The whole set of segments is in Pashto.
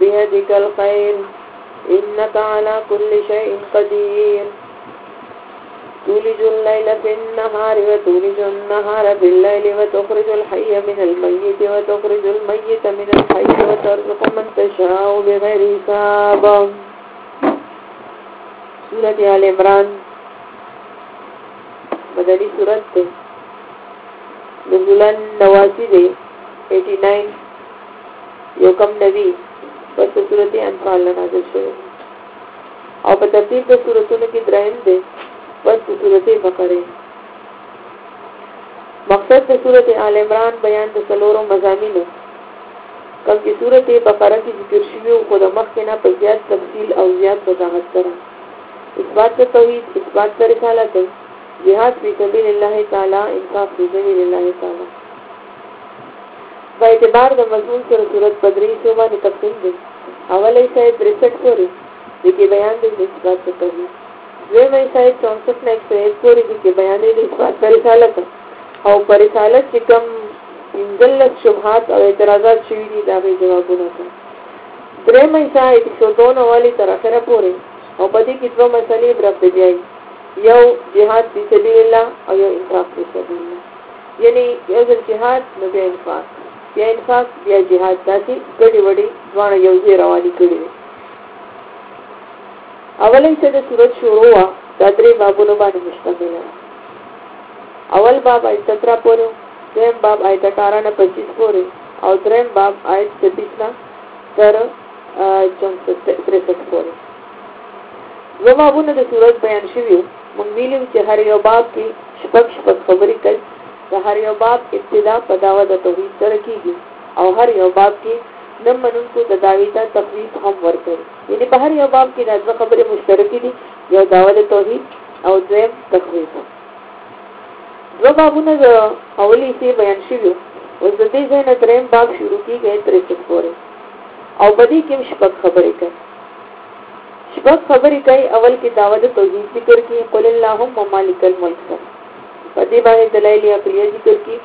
بيدك الخير إنك على كل شيء قدير تولج الليل في النهار وتولج النهار في الليل وتخرج الحي من الميت وتخرج الميت من الحي وترزق من تشاء بغير حساب. سورة آل عمران مدنی سورت تے نزولن نواسی دے 89 یوکم نبی پس سورت انفال نازل شوئے او په ترتیب د سورتونو کې دریم دی پس سورت بقره. مقصد د سورت آل عمران بیان د څلورو مضامینو کوم چې سورت بقره کې ذکر شوی او خو د مخکې نه په زیات تفصیل او زیات وضاحت سره اثبات د توحید، اثبات د رسالت، جهاد فی سبیل الله تعالی، انفاق فی سبیل الله تعالی. په اعتبار د مضمون سره سورت بدری سو باندې تقسیم دي. اول ایسه 63 پورې دغه بیان د اثبات د توحید، دویم ایسه 64 نه 101 پورې دغه بیان د اثبات د رسالت او پر رسالت چې کوم انزل شبهات او اعتراضات شوي دي دا به جوابونه کوي. دریم ایسه 102 والی تر اخره پورې او په دې کې دوه مسلې برابر دي، یو جهاد فی سبیل الله او یو انفاق فی سبیل الله. یعنی یو ځل جهاد نو بیا انفاق، بیا انفاق بیا جهاد، داسې ګډې وډې دواړه یو ځای روانې کړي دي. اوله حصہ د سورت شروع وا دا درې بابونو باندې مشتمل دی. اول باب آیت 17 پورې، دویم باب آیت 18 نه 25 پورې او دریم باب آیت 26 نه تر 63 پورې. یو بابونه د سورت بیان شوی مونږ ویلو چې هر یو باب کې شپږ خبرې کوي. د هر یو باب ابتدا په دعوه د توحید سره کیږي او هر یو باب کې نه منونکو د دعوی ته تفویض هم ورکړي. یعنی په هر یو باب کې د دوه خبرې مشترکې دي، یو دعوه د توحید او دویم تخویف. دو بابونه د اولی حصے بیان شوی اوس د دې ځای نه دریم باب شروع کیږي 63 پورې او بدی کې شپږ خبرې کوي. شپږ خبرې کوي. اول کې دعوه د توحید ذکر کی، قل اللهم مالک الملک، په دې باندې دلایل عقلیه ذکر کی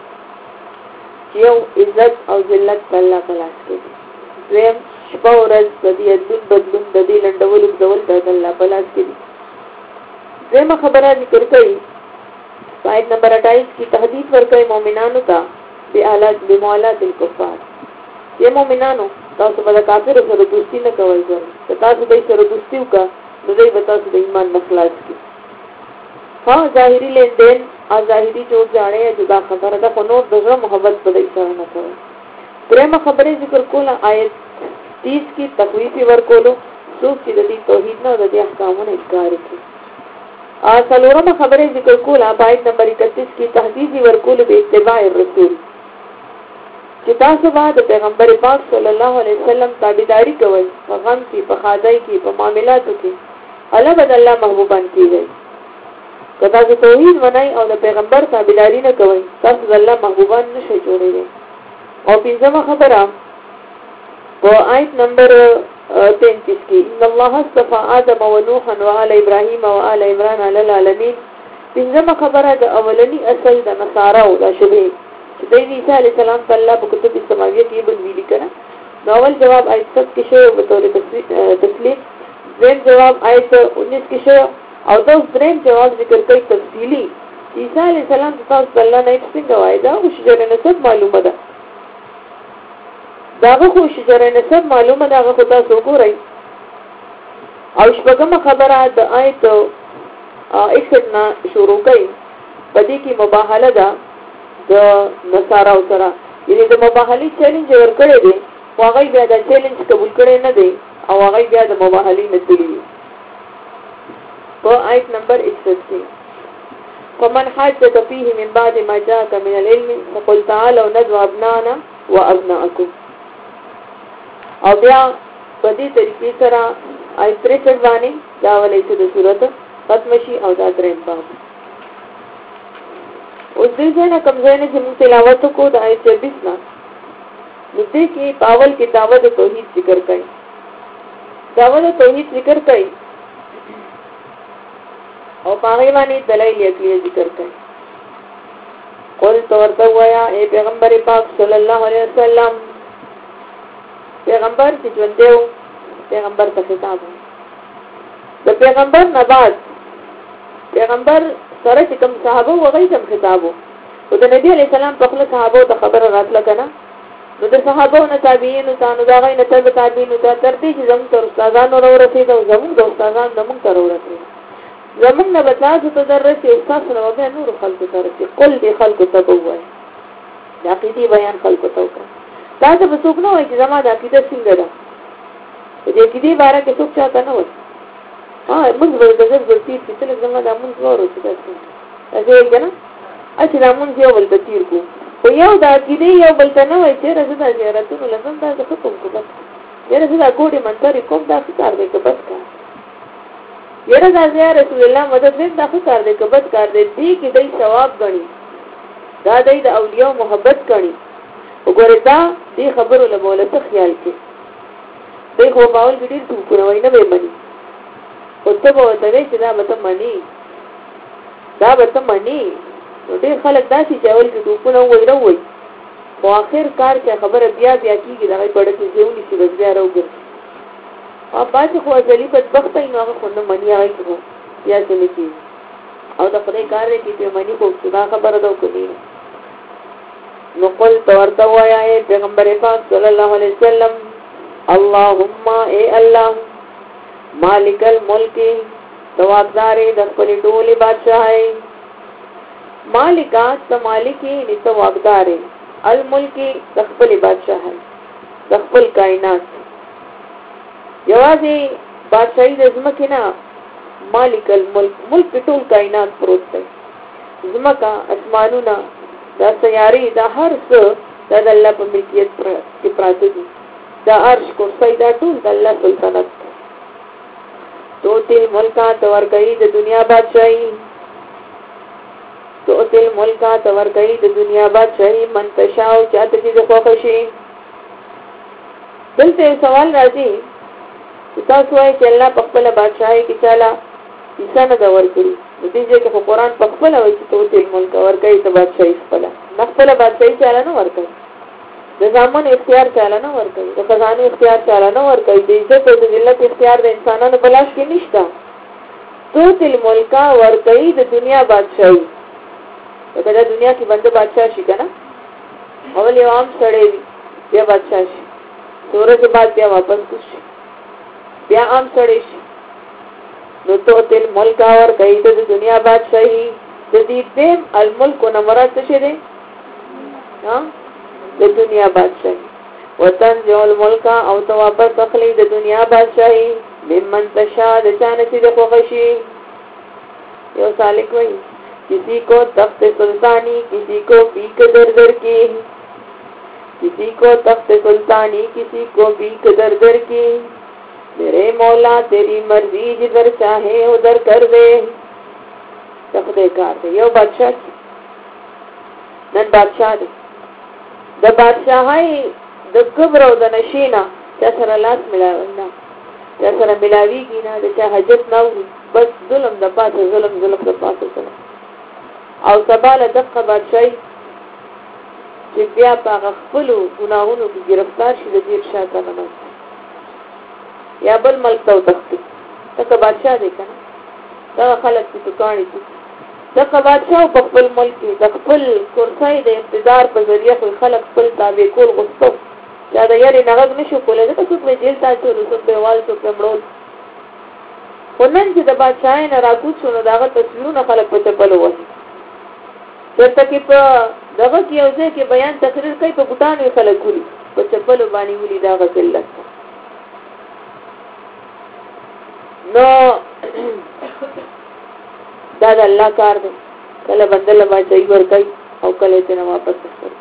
چې یو عزت او ذلت الله تعالی کې. دویم شپه او ورځ د دې بدلون د دې لنډولو ډول د الله تعالی کې. دویمه خبره ذکر کوي آیت نمبر 28 کی تهدید ورکړي مؤمنانو ته بموالات الکفار. یہ مؤمنانو تاسو به کافر سره دوستی نه کوئ، که تاسو به سره دوستی وکړه نو دوی به تاسو د ایمان مخلاص کړي. ها ظاهری لیندین او ظاهری جوړ جاړې جدا خبره ده، خو نور دغه محبت په دې سره نه کوي. درېمه خبره ذکر کوله آیت 30 کی تخویف ورکولو څوک چې د دې توحید نه د احکامونو انکار کوي. څلورمه خبره ذکر کوله آیت نمبر 31 کی تهدید ورکولو به اتباع الرسول، چې تاسو باید پیغمبر پاک صلی الله علیه وسلم تابعداري کوئ په غم کې، په خادای کې، په معاملاتو کې، الله بد الله محبوبان کیږي. که تاسو توحید منئ او د پیغمبر تابعداري نه کوئ تاسو د الله محبوبان نشئ جوړېدای. او پنځمه خبره په آیت نمبر 33 کې ان الله اصطفى آدم ونوحا وآل ابراهيم وآل عمران على العالمين. پنځمه خبره د اولنی اصل د نصاراو د شبهه چې د عیسی علی السلام په الله په کتب سماویه کې بل ویلي کړه. ناول جواب آیت 7 کې شوی په تور تسلیم، دویم جواب آیت 19 کې شوی او دا دریم جواب ذکر کوي تفصیلی. عیسی علی السلام تاسو په الله نه څنګه وایدا او شجره نسب معلومه ده، داغه خو شجره نسب معلومه ده، هغه تاسو وګورئ. او شپږمه خبره د آیت 61 نه شروع کوي، په دې کې مباهله ده د نصاراو سره، یعنی د مباهلې چیلنج ورکړی دی، هغه بیا د چیلنج قبول کړي نه دی او هغه بیا د مباهلې نه تللی. په آیت نمبر 61 فمن حاجك فيه من بعد ما جاءك من العلم فقل تعالوا ندعو ابناءنا وابناءكم. او بیا په دې طریقې سره آیت 63 باندې دا ولې چې د صورت ختم شي او دا دریم باب. اوس دې ځنه کوم ځای نه چې موږ تلاوت کو د آیت 26 نه نو دې کې پاول کې دعوت توحید ذکر کړي. دعوت توحید ذکر کړي او پاغي باندې دلایل عقلی ذکر کړي. قل تورته وایا اے پیغمبر پاک صلی الله علیه وسلم، پیغمبر چې ژوند دیو پیغمبر ته خطاب د پیغمبر نه بعد پیغمبر سره چې کوم صحابه وغوي ته خطاب او د نبی علی سلام په خپل صحابه ته خبر راتله کنه نو د صحابه او تابعین او دا غي نه تابعین ته تر دې چې زموږ تر استادانو ورسېد او زموږ د استادان زموږ تر ورسېد زموږ نه بتاسو ته درسي استاد نو به نور خلکو ته رسي قل دي خلکو ته وایي د عقیدې بیان خلکو ته وکړه دا څه به څوک نه وایي چې زما د عقیده څنګه ده د عقیدې باره کې څوک چاته نه وایي موږ به د ځل ورتي چې څنګه زما د موږ ورو چې تاسو یې کنه اته د موږ یو بل تیر کو خو یو د عقیدې یو بل ته نه وایي چې راځه د زیارتونو لازم دا څه کوم کو بس یره زه دا ګوډې منتري کوم دا څه کار دی که بس کار یره دا زیار رسول الله مدد دې دا څه کار دی که بس کار دی دې کې دای ثواب غني دا دای د اولیاء محبت غني وګوره دا دې خبرو له مولا څه خیال کې دې خو باول ګډیر تو کوو نه به مني او ته به ته چې دا به ته مني دا به ته مني نو ډېر خلک داسې چاول کې ټوپونه وایي خو آخر کار چې خبره بیا کېږي دغه پړه کې ځونی شي بس بیا راوګرځي او بعضې خو ازلي بدبخته وي نو هغه خو نه مني هغه کې خو بیا څه نه کېږي او د خدای کار دی چې پرې مني خو دا خبره ده او که نه نو قل ته ورته ووایه پیغمبر پاک صلی الله علیه وسلم اللهم اے الله مالک الملک توابدار د خپل ټولې بادشاہي مالکا ته مالکی نته واقدار الملک د خپل بادشاہي د خپل کائنات یوازې بادشاہي د ځمکې نه مالک الملک ملک ټول کائنات پروت دی ځمکه اسمانونه دا سیارې دا هر څه د الله په ملکیت کې پراته دي دا عرش کرسی دا ټول د الله سلطنت تو تل ملکا تور گئی د دنیا بادشاہی تو تل ملکا تور گئی د دنیا بادشاہی منتشاو چاته چې خوښشي دلته سوال راځي چې تاسو وايي چې الله په خپل بادشاہي کې چاله انسان دا ورکړي د دې چې قرآن په خپل وایي چې تو تل ملکا ورګي ته بادشاہي خپل بادشاہي چاله نه ورکړي د ځامن اختیار چاله نه ورکړي د خزانه اختیار چاله نه ورکړي د عزت او د ذلت اختیار د انسانانو بلاش کې نشته تو تل ملکا ورکړي د دنیا بادشاہي دا د دنیا کې بنده بادشاہ شي کنه اول یو عام سړی وي بیا بادشاہ شي سورج بعد بیا واپس شي بیا عام سړی شي نو تو تل ملکا ورکړي د دنیا بادشاہي د دې دیم الملک نو مراد څه دی ها د دنیا بادشاہي وطن جول ملکا او تو واپس اخلي د دنیا بادشاہي ممن تشا د چانه چې د خوښي یو سالک وایي किसी को तख्त सुल्तानी किसी को पीक दर दर की किसी को तख्त सुल्तानी किसी को पीक दर दर की मेरे मौला तेरी मर्जी जिधर चाहे उधर कर दे तख्ते कार दे यो बादशाह नन बादशाह दे د بادشاہي د کبر او د نشینا چې سره لاس ملاوینا چې سره ملاویږي نه د چا حاجت نه وي بس ظلم د پاسه ظلم د پاسه او سباله دغه بادشاہي چې بیا په خپل ګناهونو کې گرفتار شي د دې شاته نه یا بل ملک ته تختی دغه بادشاہ دی کنه دا خلک چې دکانې دي دغه بادشاہ په خپل ملک کې د خپل کرسۍ د اقتدار په ذریعہ خلک خپل تابع کول غوښتو دا د یاري نغږ نشو کولای دا څوک به جیل ته چولو څوک به وال څوک به مړول ونن چې د بادشاہي نه راکوت شو نو داغه تصویرونه خلک په چپلو وایي چرته کې په دغه کې یو ځای کې بیان تقریر کوي په ګټانو خلک ولي په چپلو باندې ولي دا غزلت نو دا د الله کار دی کله بندل بادشاہي ورکړي او کله یې نه واپس کړي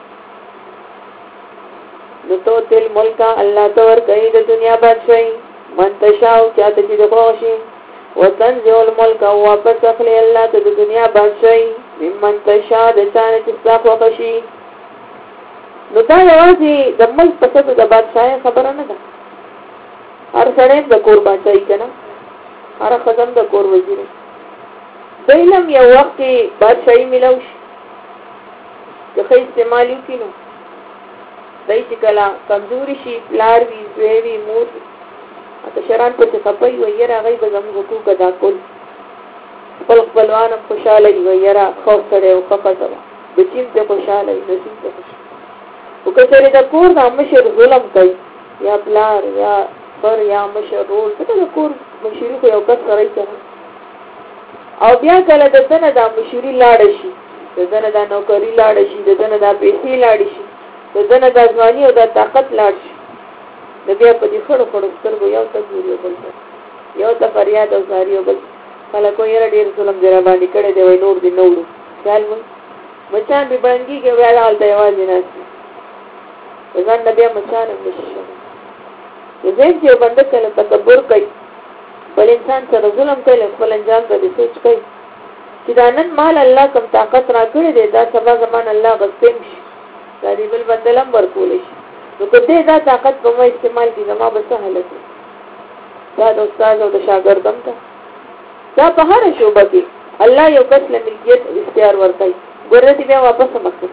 نو تو تل ملکا الله تو ورکړي د دنیا بادشاہي منتشاو چاته چې د خوښي وطن جول ملک او واپس اخلي الله ته د دنیا بادشاہي ممن تشا د چانه چې څخه خوښي نو دا یوازې د ملک په څیر د بادشاہي خبره نه ده هر سړی د کور بادشاہي کنه هر خدام د کور وزیر دایلم یو وخت بادشاہي ملو شي که خې استعمال وکینو دای چې کله کمزوري شي پلار وی زوی وی مور اته شران په صفای و یې راغی به زموږ حقوق ادا کول خپل خپلوان خوشاله وي یاره خو سره او خفته بچیم ته خوشاله نصیب ته او کله دا کور د مشر ظلم کوي یا پلار یا پر یا مشر رول څه د کور مشر خو یو کس سره کوي او بیا کله د دنه د مشوري لاړ شي د دنه د نوکری لاړ شي د دنه د پیسې لاړ شي د دنه د ځواني او د طاقت لاړ شي د بیا په دې خړو خړو سترګو یو ته ګوري بل یو ته فریاد او زاری او بل کله کوی ډیر ظلم دی را باندې کړي دی وای نور دی نوړو خیال مو مچان به باندې کې ویل حالت یوازې نه ځان نبی مچان نشي زين چې بنده کله تکبر کوي بل انسان سره ظلم کوي خپل انجام ته سوچ کوي چې دا نن مال الله کم طاقت را کړی دی دا سبا زمان الله غسیم شي دا دی بل بدلم ورکول شي نو کله دا طاقت په مو استعمال دي زما به سهاله دا د استاد او د شاګردم ته دا په هر شوبه کې الله یو کس له ملکیت اختیار ورکړي ګورته بیا واپس مخکې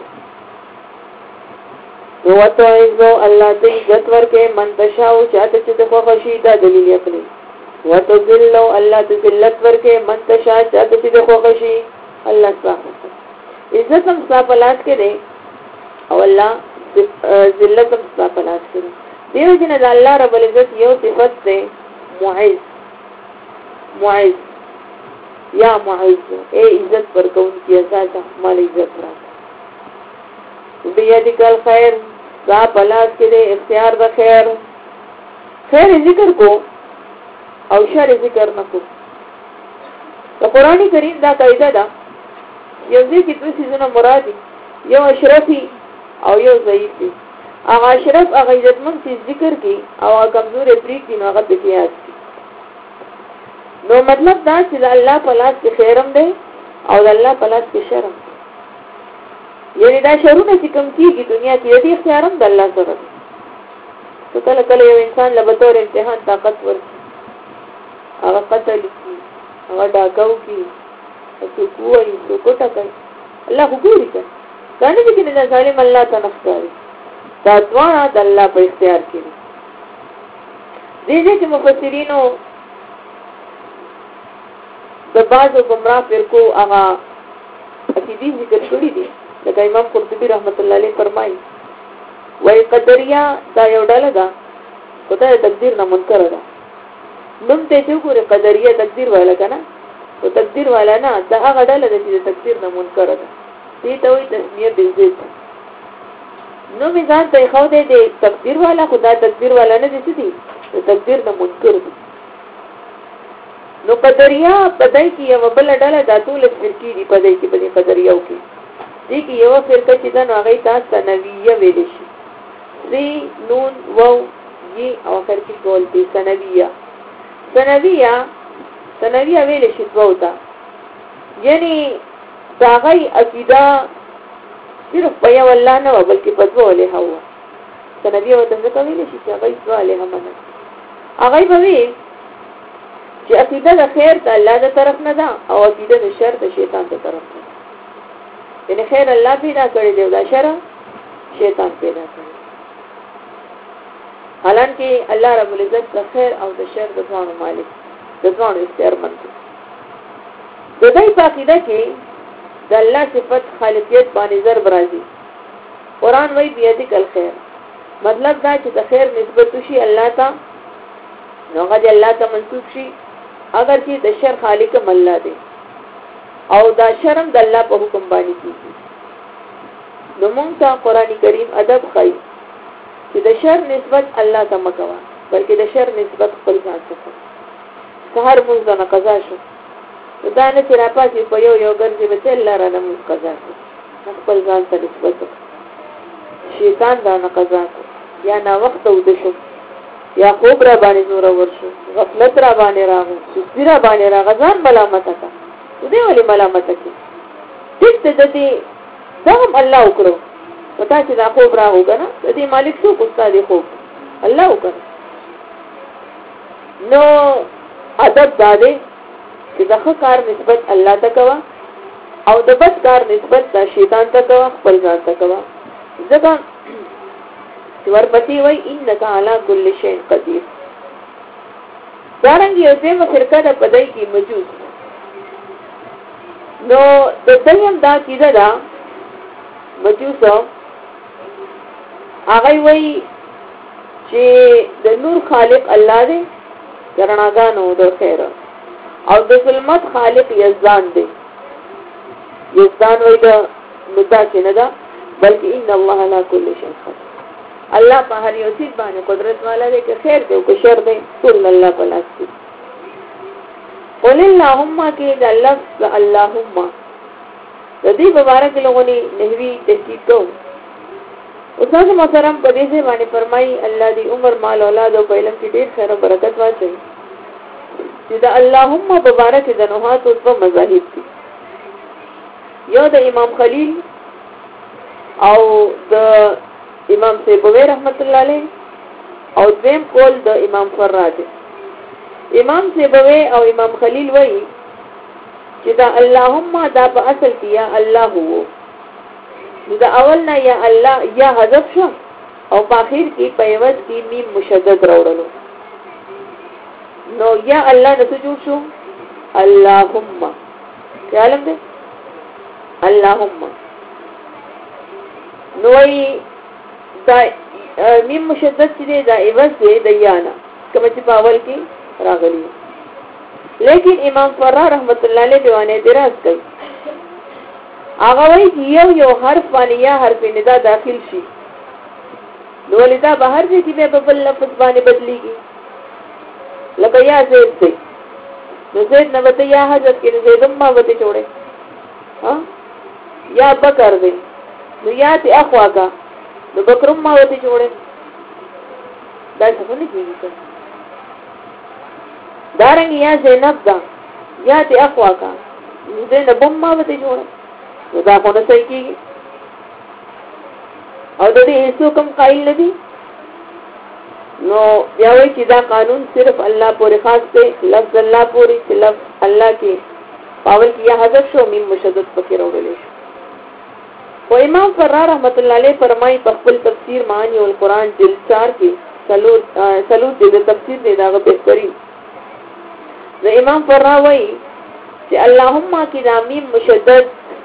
نو وته ایزو الله دې عزت ورکې منتشاو چاته چې د خوښي دا دلیل خپل وته ذلو الله دې ذلت ورکې منتشا چاته چې د خوښي الله تعالی عزت هم صفات کې دي او الله ذلت هم صفات کې دي دیو جن د الله رب العزت یو صفت ده معز یا معز اے عزت ورکون کی اساس مال عزت را بیادک الخير دا پلاس کې دې اختیار د خیر ذکر کو او شر ذکر نه کو د قرآنی کریم دا قاعده ده یو ځکه چې څه مرادي یو اشرفي او یو ضعیفي هغه اشرف هغه عزتمن چې ذکر کی او کمزور پریک دي هغه د قیاس نو مطلب دا چې الله پلاس کې خیرم ده او الله پلاس کې شرم یعنی دا شرونه چې کوم کیږي دنیا کې دې اختیارم د الله سره ته کله کله یو انسان له بطور امتحان طاقت ورکړي هغه قتل کی هغه ډاکاو کی څو کوی څو کوټه کوي الله وګوري کنه چې نه ظالم الله ته نختاري دا ځوانه د الله په اختیار کې دي چې مفسرینو د بعضو گمراه فرقو هغه عقیدې ذکر کړی دي لکه امام قرطبي رحمت الله علیه فرمایي وای قدریا دا یو ډله ده خدای تقدیر نه منکر ده نوم ته چې ګوره قدریا تقدیر والا کنه او تقدیر والا نه دا هغه ډله ده چې تقدیر نه منکر ده دې ته وایي تسمیه بالذات نو میزان ته خو دې تقدیر والا خدای تقدیر والا نه دي دي تقدیر نه منکر دي نو قدریا پدای کې یو بل ډله د ټول فرقې دي پدای کې بلې قدریاو کې دي کې یو فرقه چې دا هغه تاسو نویه ویل شي سی نون وو یي او اخر کې ګول دي سنویه ویل شي دوتا یعنی دا غي عقیده صرف په یو الله نه بلکې په دوه له هوا سنویه وته څه ویل شي چې هغه دوه له هم نه هغه به چې عقیده د خیر د الله د طرف نه ده او عقیده د شر د شیطان د طرف نه یعنی خیر الله پیدا کړی دی او دا شر شیطان پیدا کړی حالانکه الله رب العزت د خیر او د شر د ځانو مالک د ځانو اختیارمند دی د دې په عقیده کې د الله صفت خالقیت باندې ضرب راځي قرآن وایي بیادک الخير مطلب دا چې د خیر نسبت شي الله ته نو هغه الله ته منسوب شي اگر چې د شر خالق الله دی او دا شرم د الله په حکم باندې کیږي نو موږ ته قرآنی کریم ادب خای چې د شر نسبت الله ته مکوا بلکې د شر نسبت خپل ځان ته سحر موږ نه قضا شو دا نه چې راپاسې په یو ګرځي به الله را نه موږ قضا شو خپل ځان ته نسبت شیطان دا نه قضا یا نا وخت ود شو یا خوب را باندې زور ورشو غفلت را باندې راغو سستی را باندې راغ ځان ملامت کا دې ولې ملامت کی ټیک ته دې دغم الله وکړو پتا چې دا خوب راغو کنه دې مالک څو استاد خوب الله وکړ نو ادب دادې چې دغه کار نسبت الله ته کوا او د بد کار نسبت د شیطان ته کوا خپل ځان ته کوا ځکه ورپسې وای انک علی کل شیء قدیر. دارنګ یو ځای فرقه د پدای کې مجوس نو د دیم دا کیده دا مجوس هغه وای چې د نور خالق الله دی کرناګانو د خیر او د ظلمت خالق یزدان دی. یزدان وای دا مدا چې نه دا بلکې ان الله علی کل شیء قدیر. الله په هر یو څه باندې قدرت والا دی که خیر دی او که شر دی ټول الله په لاس کې. قل اللهم کې د لفظ اللهم د دې مبارک لغونی نحوی تحقیق کو. استاد محترم په دې باندې فرمایي الله دې عمر مال اولاد او علم کې ډېر خیر او برکت واچي. چې د اللهم مبارک د نوحات او په مذاهب دي. یو د امام خلیل او د امام سیبوی رحمت الله علیه او دیم کول د امام فراج. امام سیبوی او امام خلیل وایي چې دا اللهم دا په اصل کې یا الله وو. دا اول نه یا الله یا حذف شو او په اخر کې په عوض کې میم مشدد راوړلو. نو یا الله نه جوړ شو اللهم. خیالم دې اللهم نو وایي دا میم مشدد چې دا عوض دی د یانا کوم چې په اول کې راغلی. لیکن امام فرا رحمت الله علیه دیوانه اعتراض کوي. هغه وایي چې یو حرف باندې یا حرف ندا داخل شي نو ولدا بهر دې کې په بل لفظ باندې بدليږي. لکه یا زید دی نو زید نه وته یا حذف کې زیدم ما وته جوړه ها یا بکر دی نو یا ته اخوا کا نو بکرم ما وته جوړه دا څه نه کیږي. دارنګ یا زینب دا یا ته اخوا کا نو دې نه بم ما وته جوړه نو دا خو نه صحیح کیږي. او د دې هیڅ کوم قائل نه دي. نو بیا وایي چې دا قانون صرف الله پورې خاص دی. لفظ الله پورې چې لفظ الله کې پاول کې یا حذف شو میم مشدد پکې راوړل شي. و امام فرار رحمت الله علیه فرمایي په خپل تفسیر معنی او القرآن جلد 4 کې سلوت دې د تفسیر دې داغه بهترین. د امام فرار وایي چې اللهم کې دا میم مشدد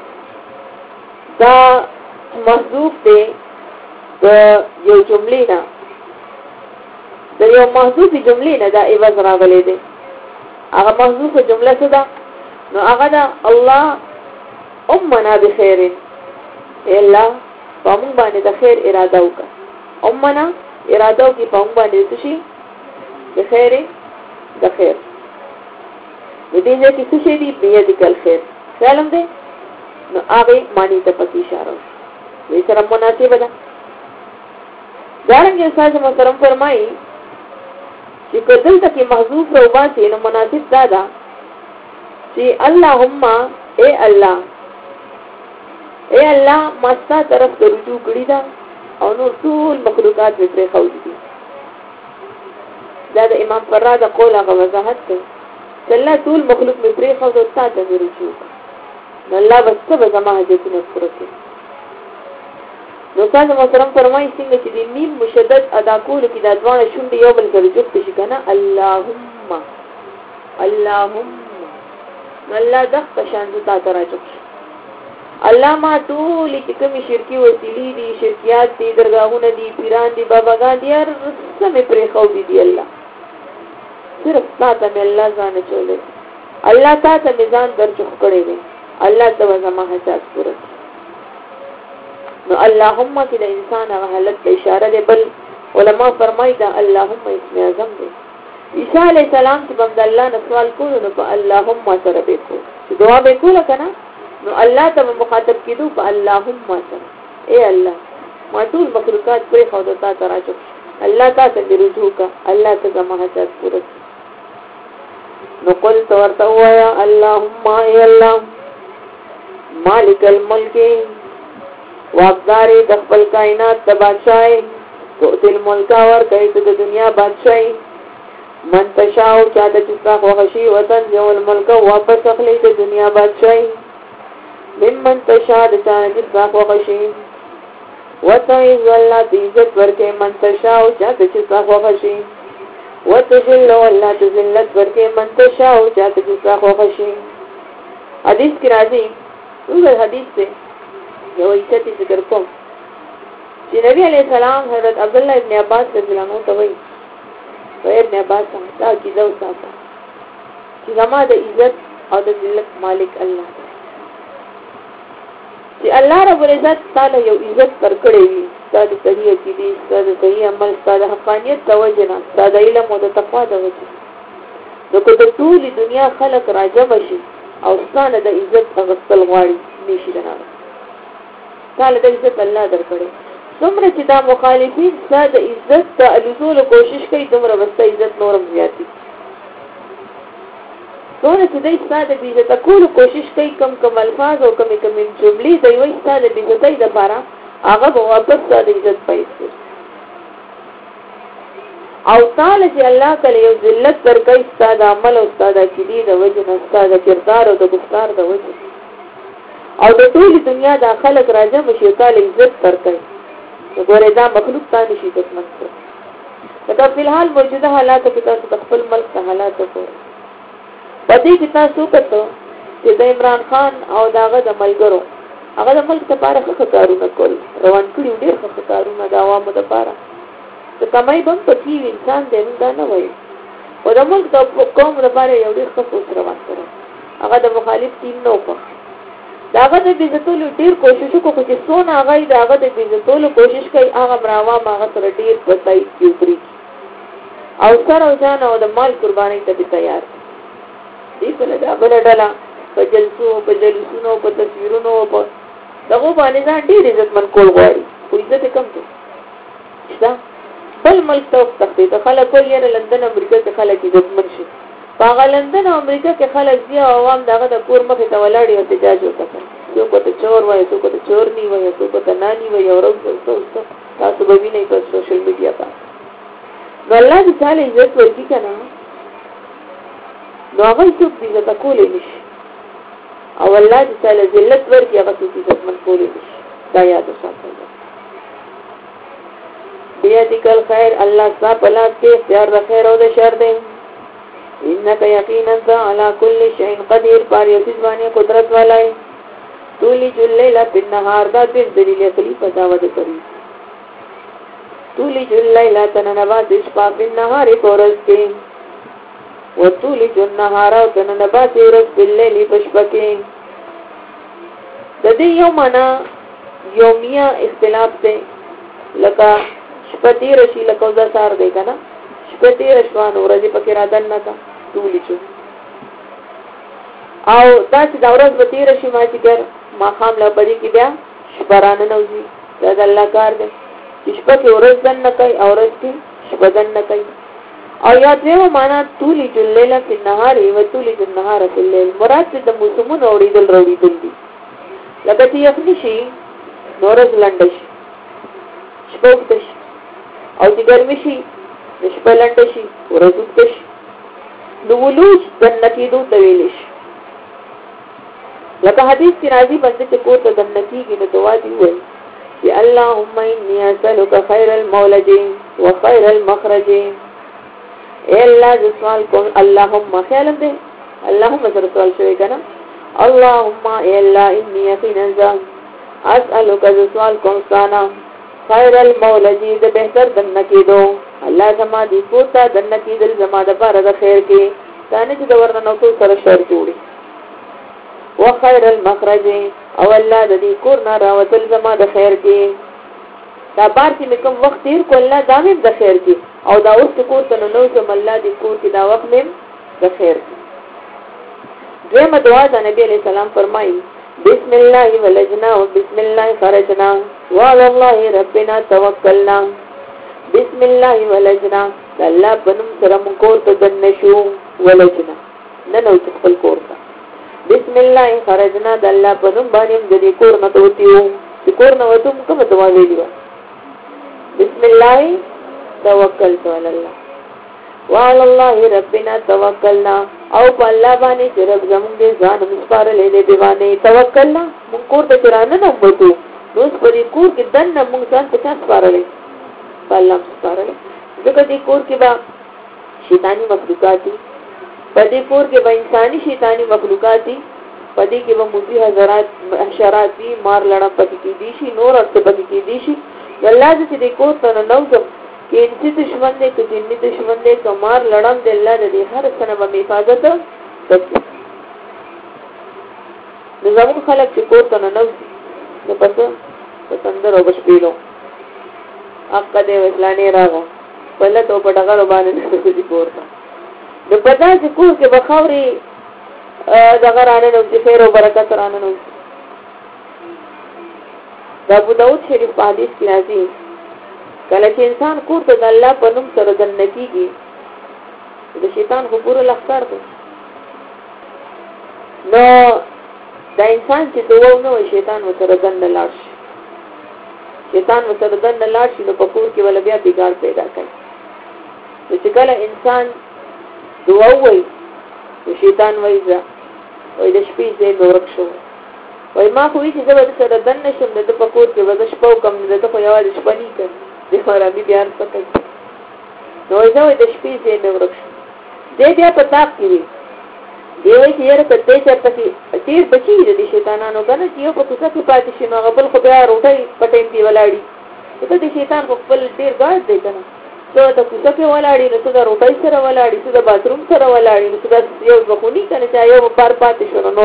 دا محذوف دی د یو جملې نه د یو محذوفی جملې نه دا عوض راغلی دی. هغه محذوفه جمله څه ده؟ نو هغه دا الله امنا بخير. اے الله پمون باندې د خیر اراده وکړه. امنا اراده وکړي پمون باندې څه شي بخير د خیر. دې دې کې څه شي دی بيدک الخير. خیالم دې نو هغه معنی ته پکې اشاره وي. سره مناسبه ده. دارنګه استاد محترم فرمایي چې کدل ته کې محذوف روباسي نو مناسب دا ده چې اللهم اے الله مستا طرف ته رجوع کړی دا او نور ټول مخلوقات پرې خو دي. دا د امام فراد قول هغه وضاحت کوي چې الله ټول مخلوق پرې خو د تاسو ته رجوع نو الله بس به زما حاجتونه پوره کوي. نو تاسو محترم فرمایي څنګه چې د میم مشدد ادا کول کې د ځوان شونډې یو بل سره جوړ شي کنه اللهم نو الله دغه شان د تا راځي. الله ما ټول چې کوم شرکی وسیلې دي شرکیات دي درگاهونه دي پیران دي باباګان دي هر څه مې پرې خو دي الله صرف تاسو مې الله ځان چولې الله تاسو مې ځان درچو کړې وي الله ته زما حاجت پوره. نو اللهم کې د انسان هغه حالت په اشاره ده. بل علما فرمایي دا اللهم اسم اعظم دی. عیسی علی السلام چې بند الله نه سوال کولو نو په اللهم سره به کو چې دعا به کوله کنه نو الله ته مخاطب کیدو په اللهم سره. اے الله ما ټول مخلوقات په خو د تا راځو الله تاسو دې رجوع کا الله ته زما حاجت پوره. نو قل ورته وایا اللهم اے الله مالک الملک واقداری د خپل کائنات د بادشاہي تو دل ملکا ور کوي ته د دنیا بادشاہي من تشاو چا د چستا خوشي وطن جو الملک واپس اخلي د دنیا بادشاہي من تشا د چا د چستا خوشي وتعز الله عزت ورکه من تشاء چاته چې تا خوښي وتذل الله ذلت ورکه من تشاء چاته چې تا خوښي. حدیث کې راځي وګور حدیث ته یو ایت ذکر کوم چې نبی علیہ السلام حضرت عبد الله ابن عباس رضی الله عنه ته وایي ابن عباس دا کیږي وساته چې زما د عزت او د ذلت مالک الله چې الله رب العزت تعالی یو عزت ورکړي وي ستاسو صحیح عقیده ستاسو صحیح عمل ستاسو حقانیت د وجنه ستاسو علم او د تقوا د وجنه نو که د ټول دنیا خلق راجم شي او ستاسو د عزت غوښتل غواړي نشي نه تعالی د عزت الله درکړي څومره چې دا مخالفین ستاسو د عزت ته الوزول کوشش کوي دومره ورسته عزت نورم زیاتی څومره چې دوی ستاسو د عزت کولو کوشش کوي کم الفاظ او کم جملې دوی وایي ستاسو د عزتۍ لپاره هغه به واپس ستاسو د عزت پیسې او تعالی چې الله کله یو ذلت ورکړي ستاسو د عمل او ستاسو د عقیدې د وجه نه ستاسو د کردار او د گفتار د وجه او د ټول دنیا د خلق راځم شي تعالی عزت ورکړي وګوره دا مخلوق ته نشي دښمن څه دا په الحال موجوده حالات کې تاسو خپل ملک ته حالات وګورئ پدې کې تاسو کته چې د عمران خان او داغه د ملګرو هغه د ملک لپاره ښه کارونه کول روان کړی ډېر ښه کارونه د عوامو لپاره ته کمای بم پکې انسان دې دا نه وایي او د ملک د قوم لپاره یو ډېر ښه سوچ روان کړو هغه د مخالف ټیم نو په داغه د بیزتولو ډیر کوشش وکړو چې څونه هغه داغه د بیزتولو کوشش کوي هغه براوا هغه سره ډیر پتاي کیوپري او سره ځان او د مال قرباني ته تیار دي په لږه بلډلا په جلسونو په تصویرونو په دغه باندې ځان ډیر عزتمن کول غواړي خو عزت کم ته دا بل ملک ته تخته ته خلک یې لندن امریکا ته خلک عزتمن شي په لندن او امریکا کې خلک دی او عوام دغه د کور مخې ته ولاړ او احتجاج وکړي یو کوته چور وایي یو کوته چور نی وایي یو کوته نانی وایي او تاسو به وینئ په سوشل میډیا باندې نو الله دې تعالی عزت ورکړي کنه نو هغه څوک دې د کولې نشي او الله دې تعالی ذلت ورکړي هغه څوک دې من کولې نشي دا یاد وساتئ بیا دې کل خیر الله صاحب الله کې اختیار د خیر او د شر دی انك يقينا على كل شيء قدير پر یو څه باندې قدرت والای تولج الليل بالنهار دا د دلیل عقلی په داوود کوي تولج الليل تننبا د شپه بالنهار کورس کې وتولج النهار تننبا د ورځ بالليل په شپه کې د دې یو معنا یومیا اختلاف دی لکه شپه تیر شي لکه دا سار دی کنه شپه تیر شوان ورځې پکې را دننه کا تولیچو او دا چې دا ورځ به تیر شي ما چې ګر ما خام لا بدی کې بیا شپرانه نوځي دا د الله کار دی چې شپه کې ورځ دننه کوي او ورځ کې شپه دننه کوي او یا دیو معنا تولیچو الليل فی النهار و تولیچو النهار فی الليل مراد د موسمونو اوریدل دي لکه چې یخني شي ورځ لنډه شي شپه وکړي او چې ګرمي شي شپه لنډه شي ورځ وکړي نو ولوج دنکیدو تویل شي لکه حدیث کی راضی بنده چې کوته دنکیږي نو دعا دی وایي چې اللهم اني اسالک خير المولد وخير المخرج اے الله ز سوال کوم اللهم خیالم دې اللهم سره سوال شوی کنه اللهم اے الله اني يقينا اسالک ز سوال کوم ستانا خیر المولد د بهتر دنکیدو الله زما دې کوته دنکیدل زما د بار د خیر کې ثاني چې د ورننو کو سره شر جوړي وخير المخرج او الله د دې کور نه راوتل زما د خیر کې دا بار چې کوم وخت تیر کو الله دامن د خیر کې او دا اوس کور ته نو سم الله دې کور کې دا وخت نیم د خیر کې دغه دعا د نبی عليه السلام فرمایي بسم الله ولجنا وبسم الله خرجنا وعلى الله ربنا توکلنا بسم الله ولجنا الله بنم سره مون کور ته دنشو ولجنا نن او خپل کور ته بسم الله خرجنا د الله بنم باندې د دې کور نه توتیو چې کور نه وته کوم دوا ویلی بسم الله توکلت علی الله وعلى الله ربنا توکلنا او په الله باندې چې رب زموږ دې ځان مسپارلې دې باندې توکلنا مونږ کور ته چرانه نه وته نو په دې کور کې دنه موږ ځان په چا سپارلې په الله سپارلې ځکه دې کور کې به شیطانی مخلوقات دي په دې کور کې به انساني شیطانی مخلوقات دي په دې کې به موذي حشرات دي مار لړم پکې کې دي شي نور څه پکې کې دي شي الله دې دې کور ته نو کې انسي دشمن دې کې جني دشمن دې کمار لړم دې الله دې هر څه نه به حفاظت وکړي نو زموږ خلک چې کور ته نو نو پسندر او بشپیلو اقا دې وسلانه راغو بل ته په ډغه باندې نشي کور ته نو پدا چې کور کې بخوري دغه رانه نو چې خیر او برکت رانه نو دا ابو داود شریف په حدیث کې راځي کله چې انسان کور ته د الله په نوم سره دنه کیږي د شیطان خو پوره لخر دی نو دا انسان چې دوه نو شیطان وسره دنه لاړ شي شیطان وسره دنه لاړ شي نو په کور کې ول بیا بګار پیدا کوي چې کله انسان دوه وای شیطان وایځه وای د شپې زې نورک شو وای ما خو چې زه سره دنه شم د پکور کې وځ شپو کم نه ته خو یوازې شپنی کړ د خرابې بیان پکې نو زه د شپې زې نورک شو دې بیا په تاپ کې وي دی وای چې یاره کته چې پکې تیر بچی د شیطانانو کنه چې یو په کوڅه کې پاتې شي نو خپل خو بیا روټي پټین دی ولاړی ته د شیطان خپل ډیر ګاډ دی کنه ته د کوڅه کې ولاړی نو ته د روټي سره ولاړی ته د باتروم سره ولاړی نو ته یو بخونی کنه چې یو بار پاتې شو نو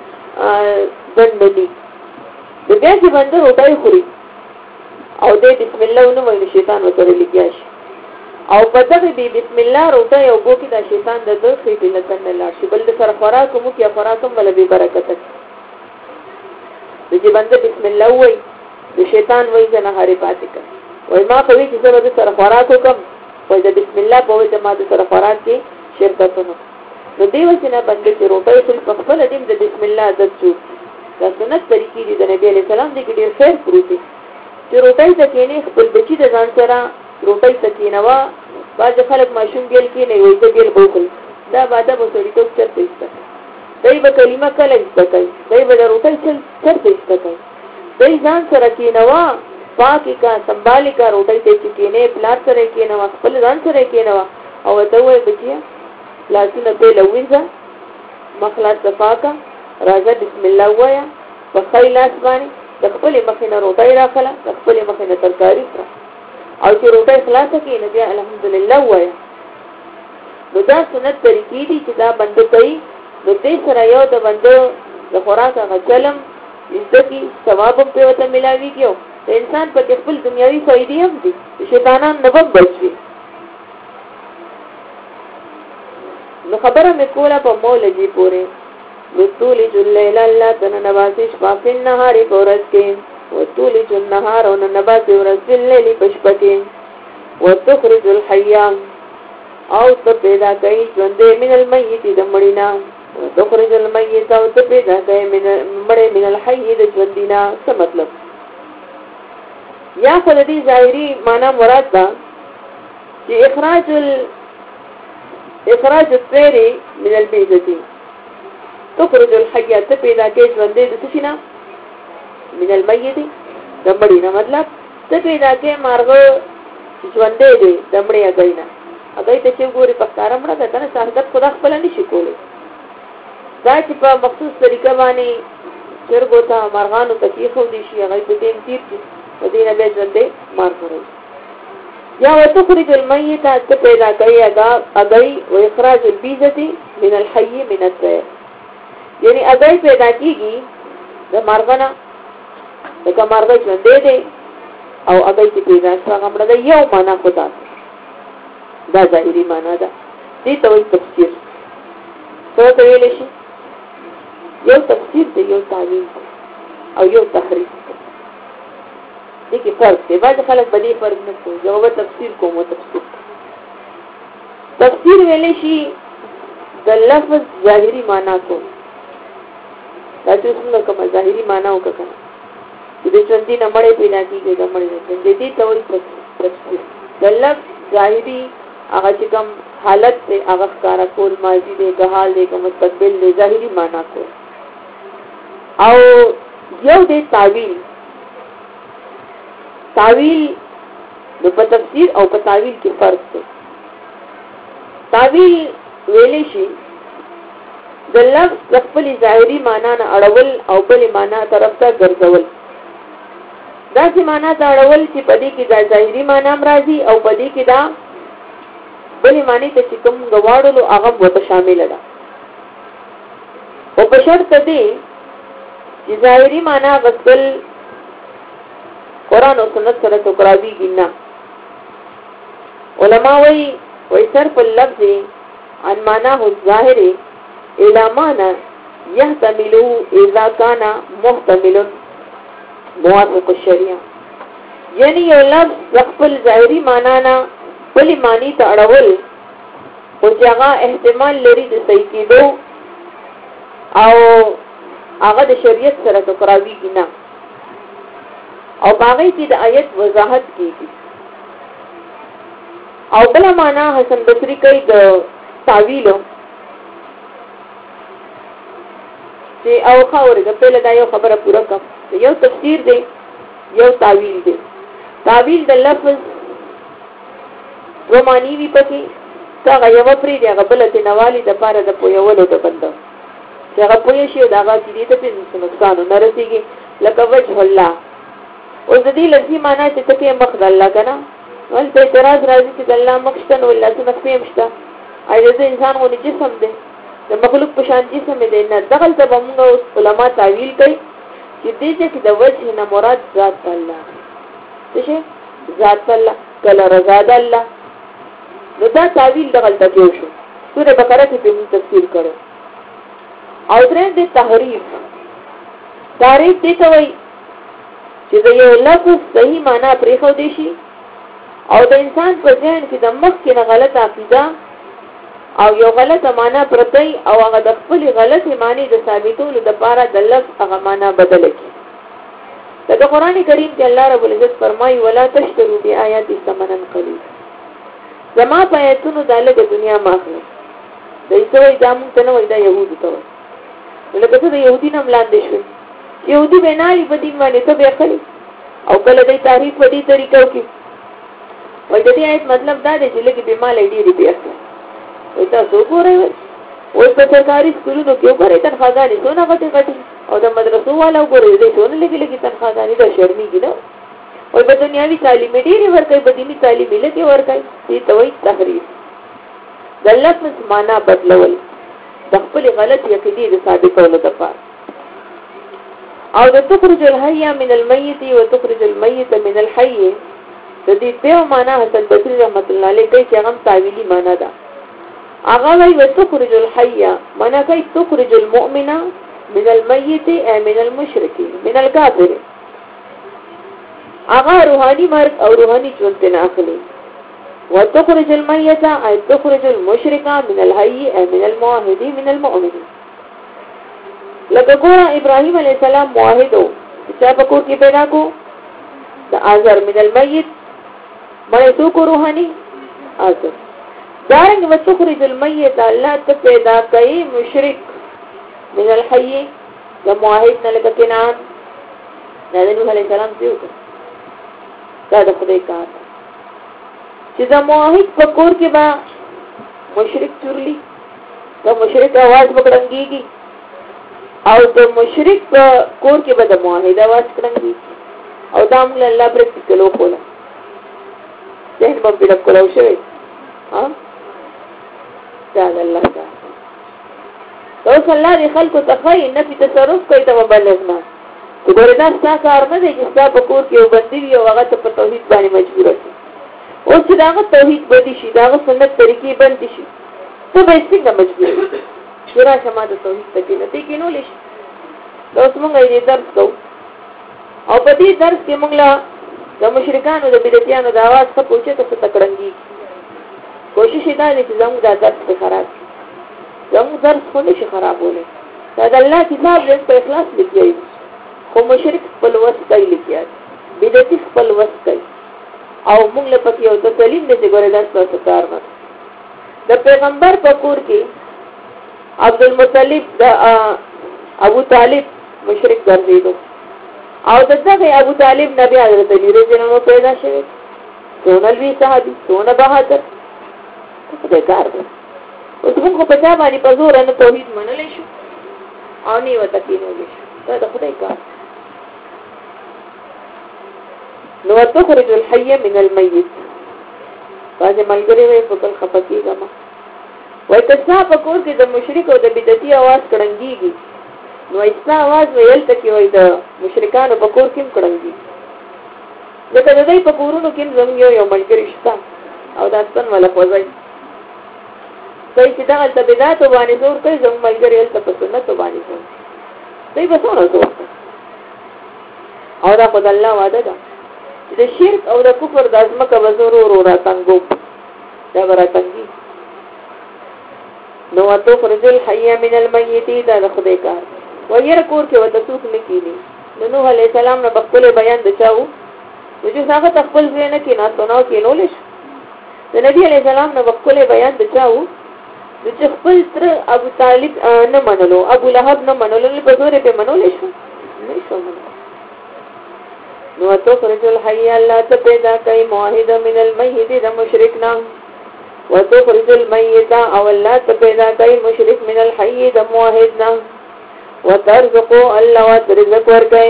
دندنی د بیا چې باندې روټي خوري او دې بسم الله نو وایي شیطان وتر لګیا شي او په دغه دی بسم الله روټه یو بو کې دا شیطان د دوه خې په لتن لا شي بل د سره خوراک مو کې خوراکم ولا به برکت دي چې باندې بسم الله وای د شیطان وای نه هاري پاتې کړ وای ما په وی چې زه د سره خوراک وکم وای د بسم الله په وجه ما د سره خوراک کې شرکتونه نو دیو چې نه باندې چې روټه په خپل دې د بسم الله عادت شو دا سنت طریقې دي د نبی عليه السلام د ډیر خیر پروتي چې روټه ته کې نه خپل بچی د ځان سره روټي سکینوا باز خلک ماشوم ګل کې نه وي ته ګل بوکل دا باده بوسړی ټوک چرته ایسته دای په کلمه کله ایسته کوي دای په روټي چرته ایسته کوي دای ځان سره کینوا پاکي کا سنبالي کا روټي ته چې کینه پلار سره کینوا خپل ځان سره کینوا او ته وای بچیا لاسونه په لوینځه مخلاص صفاکا راځه بسم الله وایا په خیلاس باندې د خپل مخینه روټي راخله د خپل مخینه ترکاری سره او چې روټه خلاص کړي نو بیا الحمدلله وایا نو دا سنت طریقې دي چې دا بند کوي نو دې سره یو د بندو د خوراک غچلم عزتي ثواب په وته ملاوي کیو د انسان په خپل دنیوي فائدې هم دي شیطانان نه بچي نو خبره مې کوله په مولجی پوره وتولي جلیل الله تنواسش پاکن نهاري پورس کې وتولي النهار ونبات ورز الليل پشپکه وتخرج الحي او ته پیدا کوي ژوندې من المیت د مړینا وتخرج المیت او ته پیدا کوي من الحي د ژوندینا څه مطلب یا خلدي ظاهري معنا مراد ده چې اخراج الطير من البيضه تخرج الحي ته پیدا کوي ژوندې د څه من المیت دمړی نه مطلب ته پیدا کې مارغه ژوندې دي دمړی اگینا اگې ته چې ګوري په کارم را ده کنه صاحب خدا خپل نشي کولی دا چې په مخصوص طریقه باندې چرګو ته مارغانو ته کې خو دي شي هغه په دې تیر چې په دې نه به ژوندې مارغه یا وتخرج المیت ته پیدا کوي اگې او اخراج البیزه من الحي من الطير یعنی اگې پیدا کیږي د مارغانا دغه مارغه ژوندې دي او هغه چې پیدا څنګه مړه ده یو معنا خدا دا ظاهري معنا ده دې ته وایي تفسیر څه ته ویل شي یو تفسیر دی یو تعویل او یو تحریف دي کې فرق دی بعض خلک به دې فرق نه کوي یو تفسیر کوم تفسیر ویل شي د لفظ ظاهري معنا کو دا چې څنګه کوم ظاهري معنا وکړه د ژوندې نه مړې پیدا کیږي د مړې نه دې ته وایي تفسیر د لفظ ظاهري هغه چې کوم حالت ته هغه ښکارا کول ماضي دی که حال دی که مستقبل دی ظاهري معنا کو او یو دې تعویل تعویل نو په تفسیر او په تعویل کې فرق دی. تعویل ویلې شي د لفظ خپل ظاهري معنا نه اړول او بل معنا طرف ته ګرځول. دا چې معنا ته اړول چې پدې کې د ظاهري معنا راځي او پدې کې دا بل معنی ته چې کوم غواړلو هغه وته شامل ده. او په شرط دی چې ظاهري معنا غسل قرآن او سنت سره ټکراوي ګنا. علما وایي صرف اللفظ عن معناه الظاهر الى معنى يحتمل اذا كان محتمل موافق الشریعه. یعنی یو لفظ خپل ظاهري معنا نه بل معنی ته اړول او هغه احتمال لري د صحیح کېدو او هغه د شریعت سره ټکراوي ګنا او باغی کې د آیت وضاحت کیږي. او بل معنا حسن بصری کوي د تعویل چې او خاورګه په لدا یو خبره پوره کړم. یو تفسیر دی یو تعویل دی. تعویل د لفظ رومانی وی پکې هغه یو پری دی هغه بل ته نوالی د پاره د پویولو د بندو چې هغه پوی شي دا هغه دې ته په نقصان نه رسیږي لکه وجه الله. او د دې لفظي معنا چې ته مخ د الله کنه ول په اعتراض راځي چې د الله مخ شته نو الله څخه فهم شته. اېدا انسان غو جسم دی د مخلوق په شان جسم دی نه دغل ته موږ علما تعویل کوي چې دې چې د وجه نه مراد ذات الله څه ذات الله کله رضا الله. نو دا تعویل دغل ته کېو شو. سورہ بقره کې په تفسیر کړو. او درې د تحریف تعریف دي ته وایي چې د یو لفظ صحیح معنا پرې خو دی شي او د انسان په ذهن کې د مخ کې نه غلط عقیده او یو غلطه معنا پرتای او هغه د خپل غلطي معنی د ثابتولو لپاره د لفظ هغه معنا بدل کړي. دا قرآن کریم کې الله رب العزت فرمایي ولا تشتروا بآيات ثمنا قليلا. زما په ایتونو د الله د دنیا ماخله د ایسوي دامن ته نو دا يهود ته وي. لکه څه د يهودي نام لاندې شو. يهودي بنالي په دین باندې ته به خلی او کله د تعریف په دې طریقو کې وای د دې آیت مطلب دا دی چې لکه به مال ډېری پیاکه وای تاسو ګورئ وای په سرکاري سکولونو کې وګورئ تنخواهګانې څونه غټي او د مدرسو والا وګورئ دې څونه لګي تنخواهګانې دا شرمېږي نو وای په دنیاوي تعلیم ډېری ورکوي په دیني تعلیم لکه ورکوي دې ته وایي تحریف. د لفظ معنا بدلول د خپل غلط عقیدې د ثابتولو لپاره. او د تخرج الحي من الميت وتخرج الميت من الحي د دې په معنا حسن بصری رحمت الله علیه کوي چې هغه تعویلی معنا ده. هغه وايي وتخرج الحي معنا کوي تخرج المؤمن من الميت من المشرك من الكافر. هغه روحاني مرګ او روحاني ژوند نه اخلي. وتخرج الميت اي تخرج المشرك من الحي من الموحد من المؤمن. لکه ګوره ابراهيم عليه السلام موحد و چې په کور کې پیدا کو د ازر من المیت مړ تو کو روحاني ازر دارنګ وتخرج الميت الله ته پیدا کوي مشرک من الحي د موحد نه لکه کنان نبی عليه السلام دیو دا د خدای کار چې د موحد په کور کې با مشرک چورلی د مشرک आवाज وکړنګيږي او د مشرک په کور کې به د موحد आवाज کړنګي او دا موږ الله پریکټیکلو کوله ذهن په بل کولو شوی ها دا الله تعالی اوس الله دې خلکو ته خای نه په تصرف کوي ته مبلغنا وګوره دا څنګه کار نه دی چې تاسو په کور کې وبندي او هغه ته په توحید باندې مجبور شي. او چې دا توحید بدی شي دا سنت طریقې بند شي ته به څنګه مجبور شورا شمه د توحید ته نه دی کینو لشي. اوس موږ یې درس کوو او په دې درس کې موږ لا د مشرکانو د بدعتانو د आवाज څخه پوښتنه څه تکړنګي کوشش دا دی چې زموږ د درس په خراب زموږ درس خو نشي خرابوله. دا د الله کتاب دې په اخلاص لیکي خو مشرک خپل وس کوي لیکي بدعتي خپل وس کوي او موږ له پکې یو تسلیم دې ګورې درس څه کار نه. د پیغمبر په کور کې عبد المطلب د ابو طالب مشرک ګرځیدو او دغه ابو طالب نبی حضرت علی رضی الله عنه پیدا شوی سونه لوی صحابي سونه بهادر څه کار دی اوس موږ په ځا باندې په زور نه توحید منلې شو او نه وته کېنولې شو دا د خدای کار نو تخرج الحي من الميت باندې ملګری وي په بل خپکی غما وای تاسو په کور کې د مشرک او د بدعتي आवाज کړنګيږي نو ایسا आवाज ویل تکي وای د مشرکانو په کور کې کړنګي لکه د دې په کورونو کې زموږ یو ملګری شته او دا څنګه ولا کوځي دوی چې دا د بدعت باندې زور کوي زموږ ملګری ال په سنت باندې زور دوی به څونه زور او دا خدای الله وعده ده د شرک او د کفر د ازمکه بزور ورو را څنګه دا براتنګي نو تو فرزل حي من الميت دا خدای کار وير کور کې وته څوک نه کینی نو عليه السلام نه خپل بیان دچاو چې څنګه خپل ځای نه کینا سنو کینولش د نبی عليه السلام نه خپل بیان دچاو چې خپل تر ابو طالب نه منلو ابو لهب نه منلو په زور به منولش نه شو نو تو فرزل حي الله ته پیدا کوي موحد من الميت د مشرکنا وتخرج الميت او الله ته پیدا کوي مشرک من الحي د موحدنا وترزقوا الله وترزق ورکي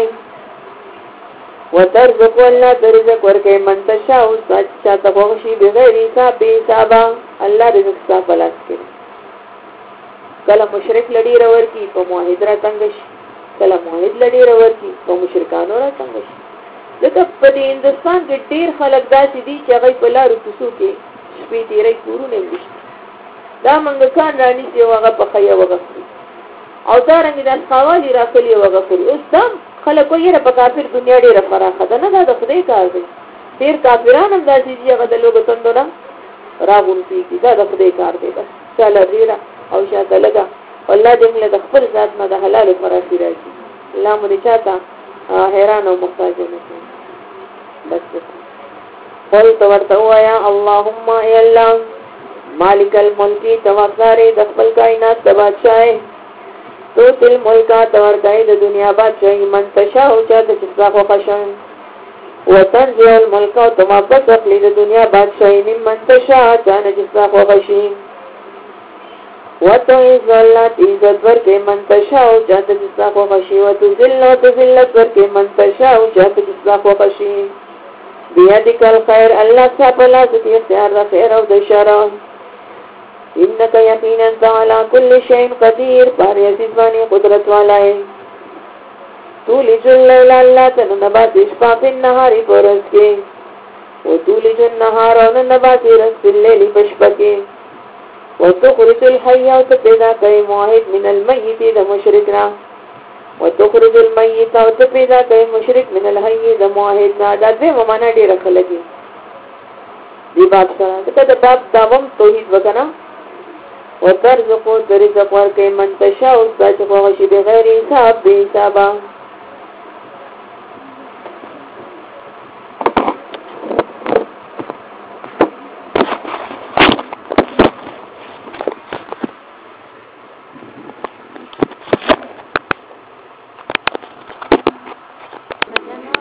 وترزقوا الله ترزق ورکي من تشاء شاته خوشي بغیر حساب الله رزق صافلاس کوي کله مشرک لړی رور کی په موحد را څنګه شي کله موحد لړی رور کی په مشرکانو را څنګه شي دغه په هندستان کې ډیر خلک داسې دي چې هغه په لارو کوڅو کې شپې تیرې کورونه وشي دا منګ کان رانی سی وغه په خیا وغه او دا رنګ د خوالی راکلی وغه اوس دا خلک یې په کافر دنیا ډیره فراخه ده نه دا د خدای کار دی ډیر کافرانو هم داسې دي هغه د لوګو تندونه راغون پیږي دا د خدای کار دی بس چاله ډیره او شاته لګا الله دې موږ د خپل ذات نه د حلال فراشي راځي الله مو دې چاته حیران او محتاج نه کړي بس قل تورته وایا اللهم ای الله مالک الملک توکاری د خپل کائنات د بادشاہ تو تل ملکا تورکای د دنیا بادشاہ من تشاء او چاته چې څو خشن وتنزل الملک او تما په خپل د دنیا بادشاہ من تشاء چانه چې څو خشن وتعز الله عزت ورکه من تشاء او چاته چې څو خشن وتذل ورکه من تشاء او چاته چې څو خشن بیادک الخير الله سپلا ذکی اختیار د خیر او د شر انک یقینا تعالی کل شیء قدیر پر یزبانی قدرت والا ہے تولج الليل الله تنبات شپه په نهار پرز کې او تولج النهار او نبات رس الليل پشپه کې وتخرج الحي او پیدا کوي موحد من الميت د مشرکنا وتخرج الميت او پیدا کوي مشرک من الحي د موحد نه د دې معنا ډیر خلګي دی باب سره دا باب داوم توحید وکنا وترزقو ترزق ورکه من تشاء او ذات خوشي بغیر حساب